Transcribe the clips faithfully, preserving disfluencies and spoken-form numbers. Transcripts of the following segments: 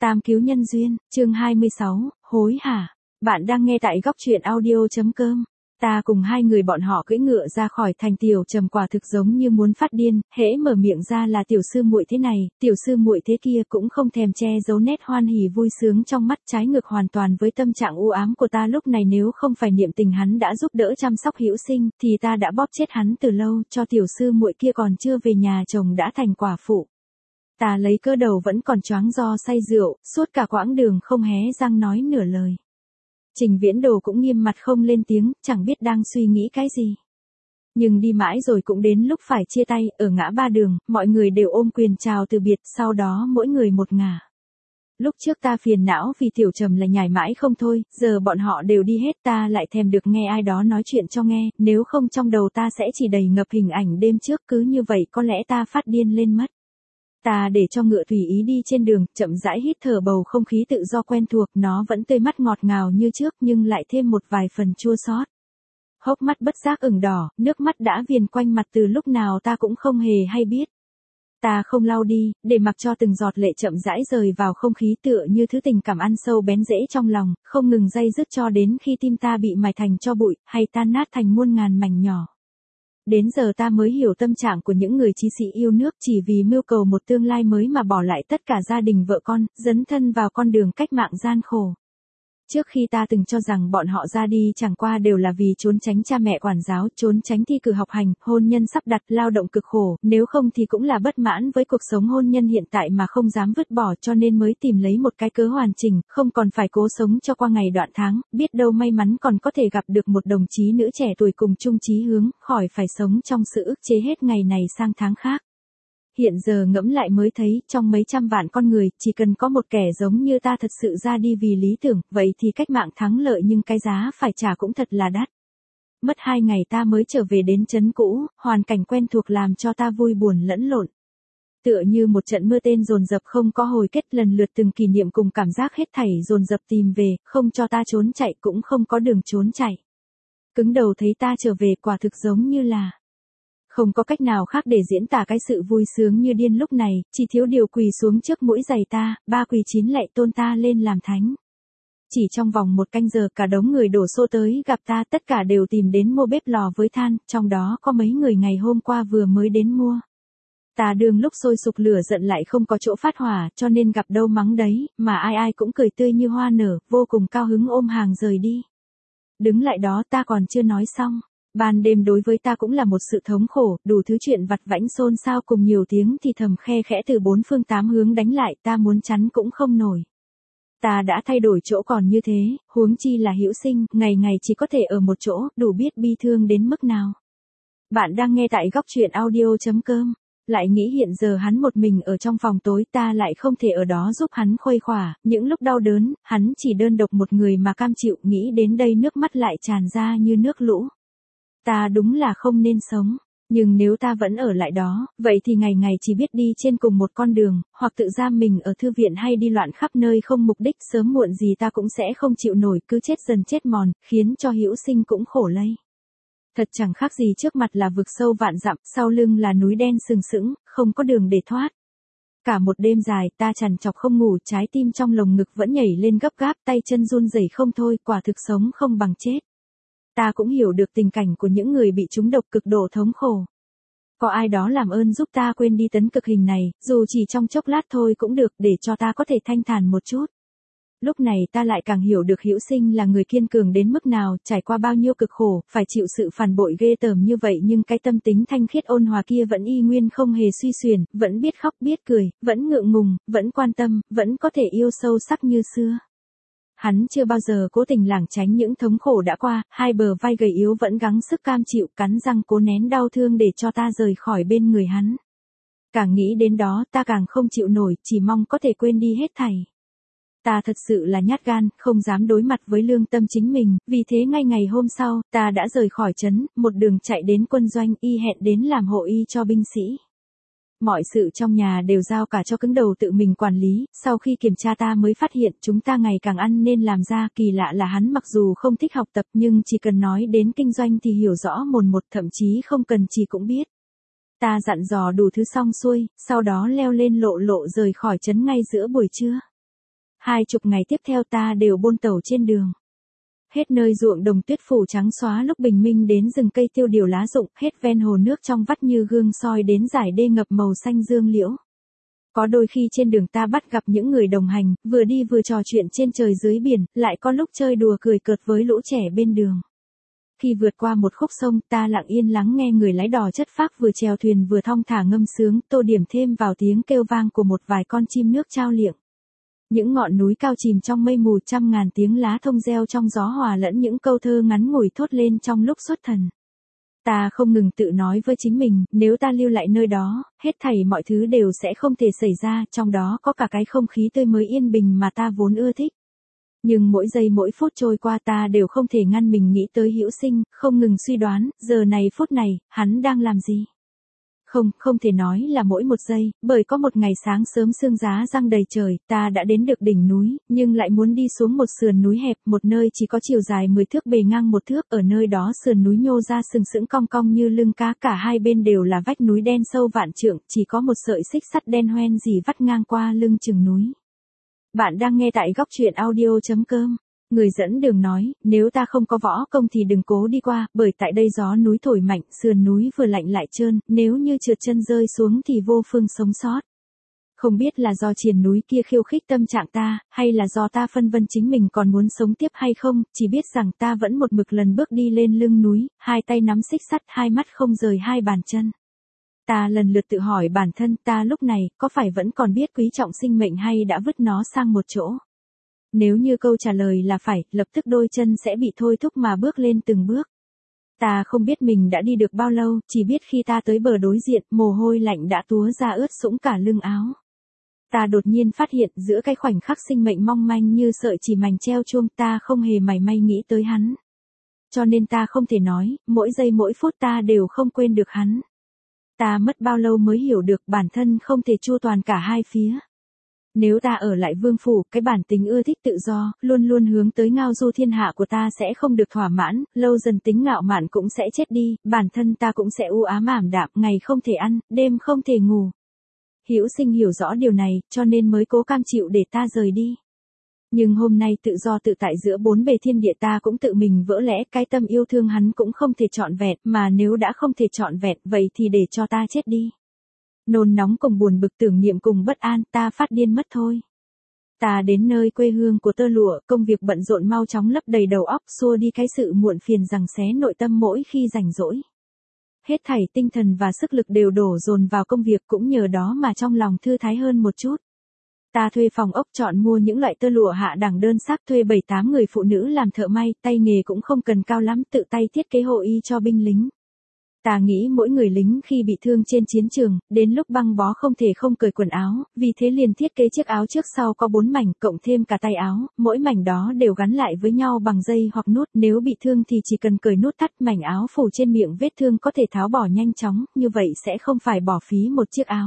Tam cứu nhân duyên, chương hai mươi sáu, hối hả. Bạn đang nghe tại góc truyện audio.com. Ta cùng hai người bọn họ cưỡi ngựa ra khỏi thành Tiểu Trầm, quả thực giống như muốn phát điên, hễ mở miệng ra là tiểu sư muội thế này, tiểu sư muội thế kia, cũng không thèm che giấu nét hoan hỉ vui sướng trong mắt, trái ngược hoàn toàn với tâm trạng u ám của ta lúc này. Nếu không phải niệm tình hắn đã giúp đỡ chăm sóc Hữu Sinh, thì ta đã bóp chết hắn từ lâu, cho tiểu sư muội kia còn chưa về nhà chồng đã thành quả phụ. Ta lấy cớ đầu vẫn còn choáng do say rượu, suốt cả quãng đường không hé răng nói nửa lời. Trình Viễn Đồ cũng nghiêm mặt không lên tiếng, chẳng biết đang suy nghĩ cái gì. Nhưng đi mãi rồi cũng đến lúc phải chia tay, ở ngã ba đường, mọi người đều ôm quyền chào từ biệt, sau đó mỗi người một ngả. Lúc trước ta phiền não vì Tiểu Trầm là nhảy mãi không thôi, giờ bọn họ đều đi hết, ta lại thèm được nghe ai đó nói chuyện cho nghe, nếu không trong đầu ta sẽ chỉ đầy ngập hình ảnh đêm trước, cứ như vậy có lẽ ta phát điên lên mất. Ta để cho ngựa tùy ý đi trên đường, chậm rãi hít thở bầu không khí tự do quen thuộc, nó vẫn tươi mắt ngọt ngào như trước nhưng lại thêm một vài phần chua xót. Hốc mắt bất giác ửng đỏ, nước mắt đã viền quanh mặt từ lúc nào ta cũng không hề hay biết. Ta không lau đi, để mặc cho từng giọt lệ chậm rãi rời vào không khí tựa như thứ tình cảm ăn sâu bén rễ trong lòng, không ngừng day dứt cho đến khi tim ta bị mài thành tro bụi, hay tan nát thành muôn ngàn mảnh nhỏ. Đến giờ ta mới hiểu tâm trạng của những người chí sĩ yêu nước chỉ vì mưu cầu một tương lai mới mà bỏ lại tất cả gia đình vợ con, dấn thân vào con đường cách mạng gian khổ. Trước khi ta từng cho rằng bọn họ ra đi chẳng qua đều là vì trốn tránh cha mẹ quản giáo, trốn tránh thi cử học hành, hôn nhân sắp đặt, lao động cực khổ, nếu không thì cũng là bất mãn với cuộc sống hôn nhân hiện tại mà không dám vứt bỏ, cho nên mới tìm lấy một cái cớ hoàn chỉnh, không còn phải cố sống cho qua ngày đoạn tháng, biết đâu may mắn còn có thể gặp được một đồng chí nữ trẻ tuổi cùng chung chí hướng, khỏi phải sống trong sự ức chế hết ngày này sang tháng khác. Hiện giờ ngẫm lại mới thấy, trong mấy trăm vạn con người, chỉ cần có một kẻ giống như ta thật sự ra đi vì lý tưởng, vậy thì cách mạng thắng lợi, nhưng cái giá phải trả cũng thật là đắt. Mất hai ngày ta mới trở về đến trấn cũ, hoàn cảnh quen thuộc làm cho ta vui buồn lẫn lộn. Tựa như một trận mưa tên dồn dập không có hồi kết, lần lượt từng kỷ niệm cùng cảm giác hết thảy dồn dập tìm về, không cho ta trốn chạy cũng không có đường trốn chạy. Cứng đầu thấy ta trở về, quả thực giống như là... Không có cách nào khác để diễn tả cái sự vui sướng như điên lúc này, chỉ thiếu điều quỳ xuống trước mũi giày ta, ba quỳ chín lạy tôn ta lên làm thánh. Chỉ trong vòng một canh giờ cả đống người đổ xô tới gặp ta, tất cả đều tìm đến mua bếp lò với than, trong đó có mấy người ngày hôm qua vừa mới đến mua. Ta đường lúc sôi sục lửa giận lại không có chỗ phát hỏa, cho nên gặp đâu mắng đấy, mà ai ai cũng cười tươi như hoa nở, vô cùng cao hứng ôm hàng rời đi. Đứng lại đó ta còn chưa nói xong. Ban đêm đối với ta cũng là một sự thống khổ, đủ thứ chuyện vặt vãnh xôn xao cùng nhiều tiếng thì thầm khe khẽ từ bốn phương tám hướng đánh lại, ta muốn chắn cũng không nổi. Ta đã thay đổi chỗ còn như thế, huống chi là Hữu Sinh, ngày ngày chỉ có thể ở một chỗ, đủ biết bi thương đến mức nào. Bạn đang nghe tại góc truyện audio.com. Lại nghĩ hiện giờ hắn một mình ở trong phòng tối, ta lại không thể ở đó giúp hắn khuây khỏa, những lúc đau đớn, hắn chỉ đơn độc một người mà cam chịu, nghĩ đến đây nước mắt lại tràn ra như nước lũ. Ta đúng là không nên sống, nhưng nếu ta vẫn ở lại đó, vậy thì ngày ngày chỉ biết đi trên cùng một con đường, hoặc tự giam mình ở thư viện hay đi loạn khắp nơi không mục đích, sớm muộn gì ta cũng sẽ không chịu nổi, cứ chết dần chết mòn, khiến cho Hữu Sinh cũng khổ lây. Thật chẳng khác gì, trước mặt là vực sâu vạn dặm, sau lưng là núi đen sừng sững, không có đường để thoát. Cả một đêm dài ta trằn trọc không ngủ, trái tim trong lồng ngực vẫn nhảy lên gấp gáp, tay chân run rẩy không thôi, quả thực sống không bằng chết. Ta cũng hiểu được tình cảnh của những người bị trúng độc cực độ thống khổ. Có ai đó làm ơn giúp ta quên đi tấn cực hình này, dù chỉ trong chốc lát thôi cũng được, để cho ta có thể thanh thản một chút. Lúc này ta lại càng hiểu được Hữu Sinh là người kiên cường đến mức nào, trải qua bao nhiêu cực khổ, phải chịu sự phản bội ghê tởm như vậy, nhưng cái tâm tính thanh khiết ôn hòa kia vẫn y nguyên không hề suy xuyển, vẫn biết khóc biết cười, vẫn ngượng ngùng, vẫn quan tâm, vẫn có thể yêu sâu sắc như xưa. Hắn chưa bao giờ cố tình lảng tránh những thống khổ đã qua, hai bờ vai gầy yếu vẫn gắng sức cam chịu, cắn răng cố nén đau thương để cho ta rời khỏi bên người hắn. Càng nghĩ đến đó ta càng không chịu nổi, chỉ mong có thể quên đi hết thảy. Ta thật sự là nhát gan, không dám đối mặt với lương tâm chính mình, vì thế ngay ngày hôm sau, ta đã rời khỏi trấn, một đường chạy đến quân doanh, y hẹn đến làm hộ y cho binh sĩ. Mọi sự trong nhà đều giao cả cho cứng đầu tự mình quản lý, sau khi kiểm tra ta mới phát hiện chúng ta ngày càng ăn nên làm ra, kỳ lạ là hắn mặc dù không thích học tập nhưng chỉ cần nói đến kinh doanh thì hiểu rõ mồn một, thậm chí không cần chỉ cũng biết. Ta dặn dò đủ thứ xong xuôi, sau đó leo lên lộ lộ rời khỏi trấn ngay giữa buổi trưa. Hai chục ngày tiếp theo ta đều bôn tẩu trên đường. Hết nơi ruộng đồng tuyết phủ trắng xóa lúc bình minh đến rừng cây tiêu điều lá rụng, hết ven hồ nước trong vắt như gương soi đến dải đê ngập màu xanh dương liễu. Có đôi khi trên đường ta bắt gặp những người đồng hành, vừa đi vừa trò chuyện trên trời dưới biển, lại có lúc chơi đùa cười cợt với lũ trẻ bên đường. Khi vượt qua một khúc sông, ta lặng yên lắng nghe người lái đò chất phác vừa chèo thuyền vừa thong thả ngâm sướng, tô điểm thêm vào tiếng kêu vang của một vài con chim nước chao liệng. Những ngọn núi cao chìm trong mây mù, trăm ngàn tiếng lá thông reo trong gió hòa lẫn những câu thơ ngắn ngủi thốt lên trong lúc xuất thần. Ta không ngừng tự nói với chính mình, nếu ta lưu lại nơi đó, hết thảy mọi thứ đều sẽ không thể xảy ra, trong đó có cả cái không khí tươi mới yên bình mà ta vốn ưa thích. Nhưng mỗi giây mỗi phút trôi qua ta đều không thể ngăn mình nghĩ tới Hữu Sinh, không ngừng suy đoán, giờ này phút này, hắn đang làm gì? Không, không thể nói là mỗi một giây, bởi có một ngày sáng sớm sương giá răng đầy trời, ta đã đến được đỉnh núi, nhưng lại muốn đi xuống một sườn núi hẹp, một nơi chỉ có chiều dài mười thước bề ngang một thước, ở nơi đó sườn núi nhô ra sừng sững cong cong như lưng cá, cả hai bên đều là vách núi đen sâu vạn trượng, chỉ có một sợi xích sắt đen hoen rỉ vắt ngang qua lưng chừng núi. Bạn đang nghe tại góc truyện audio chấm com. Người dẫn đường nói, nếu ta không có võ công thì đừng cố đi qua, bởi tại đây gió núi thổi mạnh, sườn núi vừa lạnh lại trơn, nếu như trượt chân rơi xuống thì vô phương sống sót. Không biết là do triền núi kia khiêu khích tâm trạng ta, hay là do ta phân vân chính mình còn muốn sống tiếp hay không, chỉ biết rằng ta vẫn một mực lần bước đi lên lưng núi, hai tay nắm xích sắt, hai mắt không rời hai bàn chân. Ta lần lượt tự hỏi bản thân ta lúc này, có phải vẫn còn biết quý trọng sinh mệnh hay đã vứt nó sang một chỗ? Nếu như câu trả lời là phải, lập tức đôi chân sẽ bị thôi thúc mà bước lên từng bước. Ta không biết mình đã đi được bao lâu, chỉ biết khi ta tới bờ đối diện, mồ hôi lạnh đã túa ra ướt sũng cả lưng áo. Ta đột nhiên phát hiện giữa cái khoảnh khắc sinh mệnh mong manh như sợi chỉ mảnh treo chuông, ta không hề mảy may nghĩ tới hắn. Cho nên ta không thể nói, mỗi giây mỗi phút ta đều không quên được hắn. Ta mất bao lâu mới hiểu được bản thân không thể chu toàn cả hai phía. Nếu ta ở lại vương phủ, cái bản tính ưa thích tự do, luôn luôn hướng tới ngao du thiên hạ của ta sẽ không được thỏa mãn, lâu dần tính ngạo mạn cũng sẽ chết đi, bản thân ta cũng sẽ u ám ảm đạm, ngày không thể ăn, đêm không thể ngủ. Hữu Sinh hiểu rõ điều này, cho nên mới cố cam chịu để ta rời đi. Nhưng hôm nay tự do tự tại giữa bốn bề thiên địa ta cũng tự mình vỡ lẽ, cái tâm yêu thương hắn cũng không thể trọn vẹn, mà nếu đã không thể trọn vẹn, vậy thì để cho ta chết đi. Nôn nóng cùng buồn bực, tưởng niệm cùng bất an, ta phát điên mất thôi. Ta đến nơi quê hương của tơ lụa, công việc bận rộn mau chóng lấp đầy đầu óc, xua đi cái sự muộn phiền giằng xé nội tâm mỗi khi rảnh rỗi. Hết thảy tinh thần và sức lực đều đổ dồn vào công việc, cũng nhờ đó mà trong lòng thư thái hơn một chút. Ta thuê phòng ốc, chọn mua những loại tơ lụa hạ đẳng đơn sắc, thuê bảy tám người phụ nữ làm thợ may, tay nghề cũng không cần cao lắm, tự tay thiết kế hộ y cho binh lính. Ta nghĩ mỗi người lính khi bị thương trên chiến trường, đến lúc băng bó không thể không cởi quần áo, vì thế liền thiết kế chiếc áo trước sau có bốn mảnh, cộng thêm cả tay áo, mỗi mảnh đó đều gắn lại với nhau bằng dây hoặc nút, nếu bị thương thì chỉ cần cởi nút thắt, mảnh áo phủ trên miệng vết thương có thể tháo bỏ nhanh chóng, như vậy sẽ không phải bỏ phí một chiếc áo.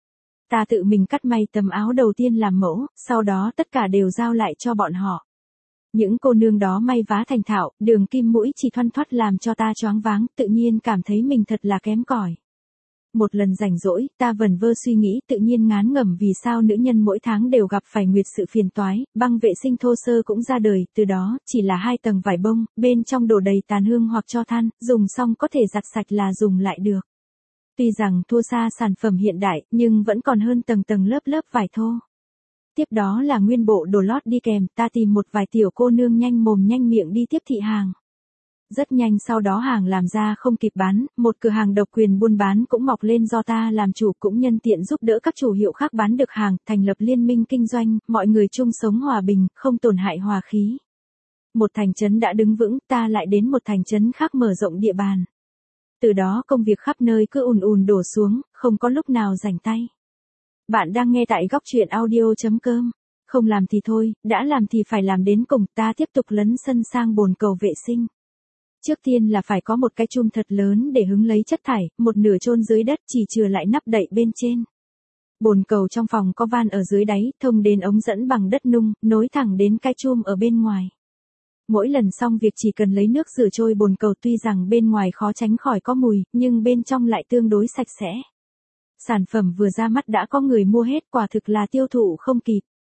Ta tự mình cắt may tấm áo đầu tiên làm mẫu, sau đó tất cả đều giao lại cho bọn họ. Những cô nương đó may vá thành thạo, đường kim mũi chỉ thoăn thoắt làm cho ta choáng váng, tự nhiên cảm thấy mình thật là kém cỏi. Một lần rảnh rỗi, ta vẩn vơ suy nghĩ, tự nhiên ngán ngẩm vì sao nữ nhân mỗi tháng đều gặp phải nguyệt sự phiền toái, băng vệ sinh thô sơ cũng ra đời, từ đó, chỉ là hai tầng vải bông, bên trong đổ đầy tàn hương hoặc tro than, dùng xong có thể giặt sạch là dùng lại được. Tuy rằng thua xa sản phẩm hiện đại, nhưng vẫn còn hơn tầng tầng lớp lớp vải thô. Tiếp đó là nguyên bộ đồ lót đi kèm, ta tìm một vài tiểu cô nương nhanh mồm nhanh miệng đi tiếp thị hàng. Rất nhanh sau đó hàng làm ra không kịp bán, một cửa hàng độc quyền buôn bán cũng mọc lên do ta làm chủ, cũng nhân tiện giúp đỡ các chủ hiệu khác bán được hàng, thành lập liên minh kinh doanh, mọi người chung sống hòa bình, không tổn hại hòa khí. Một thành trấn đã đứng vững, ta lại đến một thành trấn khác mở rộng địa bàn. Từ đó công việc khắp nơi cứ ùn ùn đổ xuống, không có lúc nào rảnh tay. Bạn đang nghe tại góc truyện audio chấm com. Không làm thì thôi, đã làm thì phải làm đến cùng, ta tiếp tục lấn sân sang bồn cầu vệ sinh. Trước tiên là phải có một cái chum thật lớn để hứng lấy chất thải, một nửa chôn dưới đất chỉ chừa lại nắp đậy bên trên. Bồn cầu trong phòng có van ở dưới đáy, thông đến ống dẫn bằng đất nung, nối thẳng đến cái chum ở bên ngoài. Mỗi lần xong việc chỉ cần lấy nước rửa trôi bồn cầu, tuy rằng bên ngoài khó tránh khỏi có mùi, nhưng bên trong lại tương đối sạch sẽ. Sản phẩm vừa ra mắt đã có người mua hết, quả thực là tiêu thụ không kịp.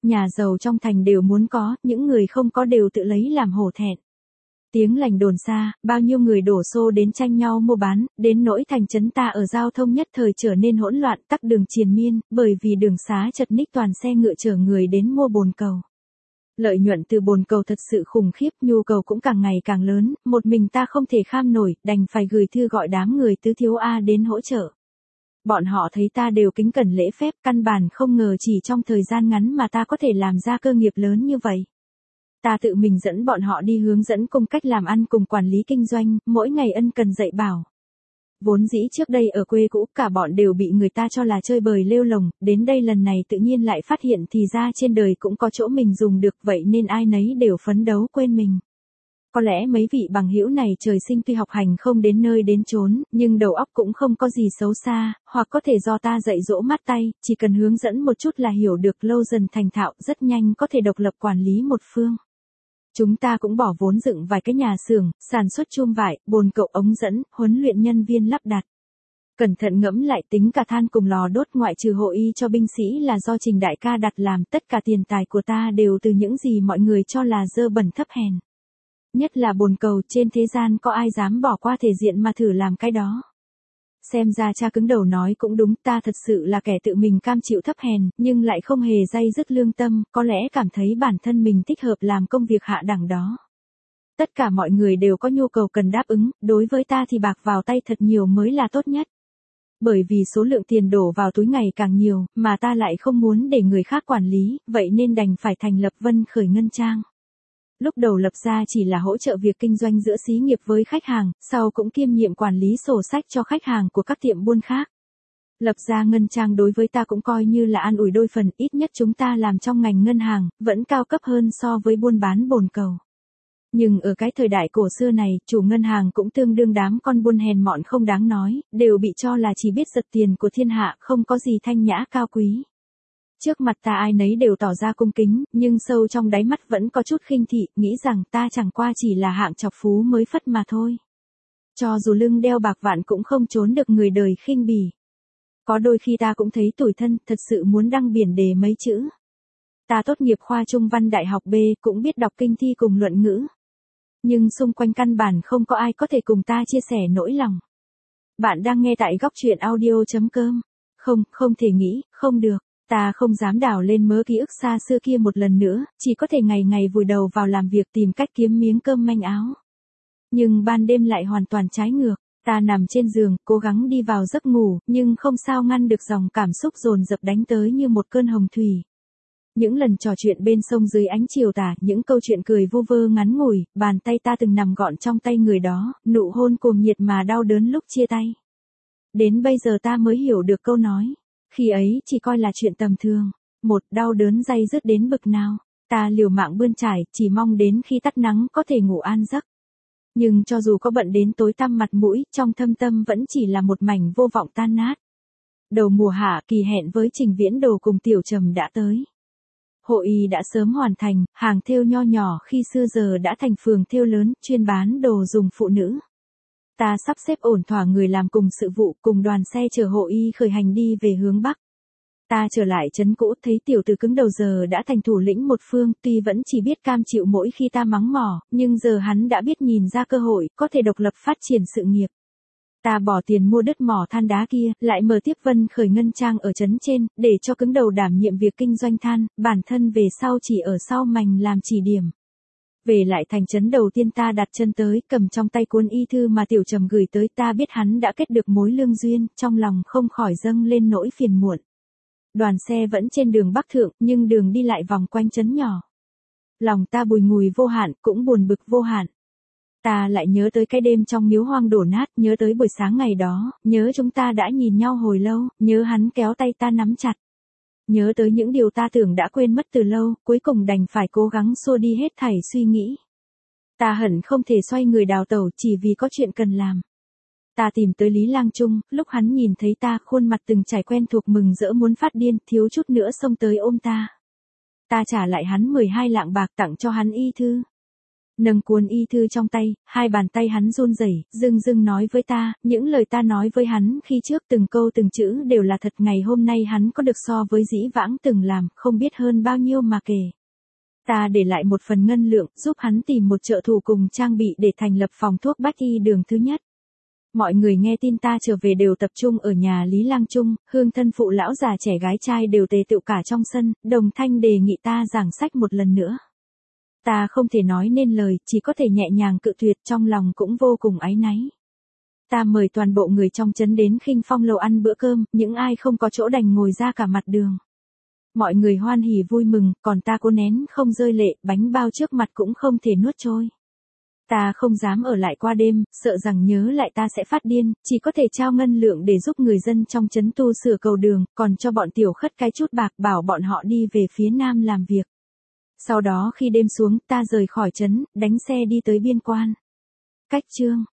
Nhà giàu trong thành đều muốn có, những người không có đều tự lấy làm hổ thẹn. Tiếng lành đồn xa, bao nhiêu người đổ xô đến tranh nhau mua bán, đến nỗi thành trấn ta ở giao thông nhất thời trở nên hỗn loạn, tắc đường triền miên, bởi vì đường xá chật ních toàn xe ngựa chở người đến mua bồn cầu. Lợi nhuận từ bồn cầu thật sự khủng khiếp, nhu cầu cũng càng ngày càng lớn, một mình ta không thể kham nổi, đành phải gửi thư gọi đám người tứ thiếu A đến hỗ trợ. Bọn họ thấy ta đều kính cẩn lễ phép, căn bản không ngờ chỉ trong thời gian ngắn mà ta có thể làm ra cơ nghiệp lớn như vậy. Ta tự mình dẫn bọn họ đi hướng dẫn cùng cách làm ăn cùng quản lý kinh doanh, mỗi ngày ân cần dạy bảo. Vốn dĩ trước đây ở quê cũ cả bọn đều bị người ta cho là chơi bời lêu lồng, đến đây lần này tự nhiên lại phát hiện thì ra trên đời cũng có chỗ mình dùng được, vậy nên ai nấy đều phấn đấu quên mình. Có lẽ mấy vị bằng hữu này trời sinh tuy học hành không đến nơi đến chốn, nhưng đầu óc cũng không có gì xấu xa, hoặc có thể do ta dạy dỗ mát tay, chỉ cần hướng dẫn một chút là hiểu được, lâu dần thành thạo, rất nhanh có thể độc lập quản lý một phương. Chúng ta cũng bỏ vốn dựng vài cái nhà xưởng, sản xuất chum vải, bồn cầu, ống dẫn, huấn luyện nhân viên lắp đặt. Cẩn thận ngẫm lại tính cả than cùng lò đốt, ngoại trừ hộ y cho binh sĩ là do Trình đại ca đặt làm, tất cả tiền tài của ta đều từ những gì mọi người cho là dơ bẩn thấp hèn. Nhất là bồn cầu, trên thế gian có ai dám bỏ qua thể diện mà thử làm cái đó. Xem ra cha cứng đầu nói cũng đúng, ta thật sự là kẻ tự mình cam chịu thấp hèn, nhưng lại không hề day dứt lương tâm, có lẽ cảm thấy bản thân mình thích hợp làm công việc hạ đẳng đó. Tất cả mọi người đều có nhu cầu cần đáp ứng, đối với ta thì bạc vào tay thật nhiều mới là tốt nhất. Bởi vì số lượng tiền đổ vào túi ngày càng nhiều, mà ta lại không muốn để người khác quản lý, vậy nên đành phải thành lập Vân Khởi Ngân Trang. Lúc đầu lập ra chỉ là hỗ trợ việc kinh doanh giữa xí nghiệp với khách hàng, sau cũng kiêm nhiệm quản lý sổ sách cho khách hàng của các tiệm buôn khác. Lập ra ngân trang đối với ta cũng coi như là an ủi đôi phần, ít nhất chúng ta làm trong ngành ngân hàng, vẫn cao cấp hơn so với buôn bán bồn cầu. Nhưng ở cái thời đại cổ xưa này, chủ ngân hàng cũng tương đương đám con buôn hèn mọn không đáng nói, đều bị cho là chỉ biết giật tiền của thiên hạ, không có gì thanh nhã cao quý. Trước mặt ta ai nấy đều tỏ ra cung kính, nhưng sâu trong đáy mắt vẫn có chút khinh thị, nghĩ rằng ta chẳng qua chỉ là hạng chọc phú mới phất mà thôi. Cho dù lưng đeo bạc vạn cũng không trốn được người đời khinh bỉ. Có đôi khi ta cũng thấy tủi thân, thật sự muốn đăng biển đề mấy chữ. Ta tốt nghiệp khoa Trung văn Đại học B, cũng biết đọc kinh thi cùng luận ngữ. Nhưng xung quanh căn bản không có ai có thể cùng ta chia sẻ nỗi lòng. Bạn đang nghe tại góc truyện audio chấm com. Không, không thể nghĩ, không được. Ta không dám đào lên mớ ký ức xa xưa kia một lần nữa, chỉ có thể ngày ngày vùi đầu vào làm việc tìm cách kiếm miếng cơm manh áo. Nhưng ban đêm lại hoàn toàn trái ngược, ta nằm trên giường, cố gắng đi vào giấc ngủ, nhưng không sao ngăn được dòng cảm xúc dồn dập đánh tới như một cơn hồng thủy. Những lần trò chuyện bên sông dưới ánh chiều tà, những câu chuyện cười vu vơ ngắn ngủi, bàn tay ta từng nằm gọn trong tay người đó, nụ hôn cuồng nhiệt mà đau đớn lúc chia tay. Đến bây giờ ta mới hiểu được câu nói. Khi ấy chỉ coi là chuyện tầm thường. Một, đau đớn day dứt đến bực nào. Ta liều mạng bươn trải, chỉ mong đến khi tắt nắng có thể ngủ an giấc. Nhưng cho dù có bận đến tối tăm mặt mũi, trong thâm tâm vẫn chỉ là một mảnh vô vọng tan nát. Đầu mùa hạ, kỳ hẹn với Trình Viễn Đồ cùng Tiểu Trầm đã tới. Hội y đã sớm hoàn thành, hàng thêu nho nhỏ khi xưa giờ đã thành phường thêu lớn, chuyên bán đồ dùng phụ nữ. Ta sắp xếp ổn thỏa người làm cùng sự vụ, cùng đoàn xe chở hộ y khởi hành đi về hướng Bắc. Ta trở lại trấn cũ, thấy tiểu tử cứng đầu giờ đã thành thủ lĩnh một phương, tuy vẫn chỉ biết cam chịu mỗi khi ta mắng mỏ, nhưng giờ hắn đã biết nhìn ra cơ hội, có thể độc lập phát triển sự nghiệp. Ta bỏ tiền mua đất mỏ than đá kia, lại mở tiếp Vân Khởi Ngân Trang ở trấn trên, để cho cứng đầu đảm nhiệm việc kinh doanh than, bản thân về sau chỉ ở sau mành làm chỉ điểm. Về lại thành trấn đầu tiên ta đặt chân tới, cầm trong tay cuốn y thư mà Tiểu Trầm gửi tới, ta biết hắn đã kết được mối lương duyên, trong lòng không khỏi dâng lên nỗi phiền muộn. Đoàn xe vẫn trên đường Bắc Thượng, nhưng đường đi lại vòng quanh trấn nhỏ. Lòng ta bùi ngùi vô hạn, cũng buồn bực vô hạn. Ta lại nhớ tới cái đêm trong miếu hoang đổ nát, nhớ tới buổi sáng ngày đó, nhớ chúng ta đã nhìn nhau hồi lâu, nhớ hắn kéo tay ta nắm chặt. Nhớ tới những điều ta tưởng đã quên mất từ lâu, cuối cùng đành phải cố gắng xua đi hết thảy suy nghĩ. Ta hận không thể xoay người đào tẩu chỉ vì có chuyện cần làm. Ta tìm tới Lý Lang Trung, lúc hắn nhìn thấy ta, khuôn mặt từng trải quen thuộc mừng rỡ muốn phát điên, thiếu chút nữa xông tới ôm ta. Ta trả lại hắn mười hai lạng bạc tặng cho hắn y thư. Nâng cuốn y thư trong tay, hai bàn tay hắn run rẩy, dưng dưng nói với ta, những lời ta nói với hắn khi trước từng câu từng chữ đều là thật, ngày hôm nay hắn có được so với dĩ vãng từng làm, không biết hơn bao nhiêu mà kể. Ta để lại một phần ngân lượng, giúp hắn tìm một trợ thủ cùng trang bị để thành lập phòng thuốc bách y đường thứ nhất. Mọi người nghe tin ta trở về đều tập trung ở nhà Lý Lang Trung, hương thân phụ lão già trẻ gái trai đều tề tựu cả trong sân, đồng thanh đề nghị ta giảng sách một lần nữa. Ta không thể nói nên lời, chỉ có thể nhẹ nhàng cự tuyệt, trong lòng cũng vô cùng áy náy. Ta mời toàn bộ người trong trấn đến Khinh Phong lầu ăn bữa cơm, những ai không có chỗ đành ngồi ra cả mặt đường. Mọi người hoan hỉ vui mừng, còn ta cố nén không rơi lệ, bánh bao trước mặt cũng không thể nuốt trôi. Ta không dám ở lại qua đêm, sợ rằng nhớ lại ta sẽ phát điên, chỉ có thể trao ngân lượng để giúp người dân trong trấn tu sửa cầu đường, còn cho bọn tiểu khất cái chút bạc bảo bọn họ đi về phía nam làm việc. Sau đó khi đêm xuống, ta rời khỏi trấn, đánh xe đi tới biên quan. Cách chương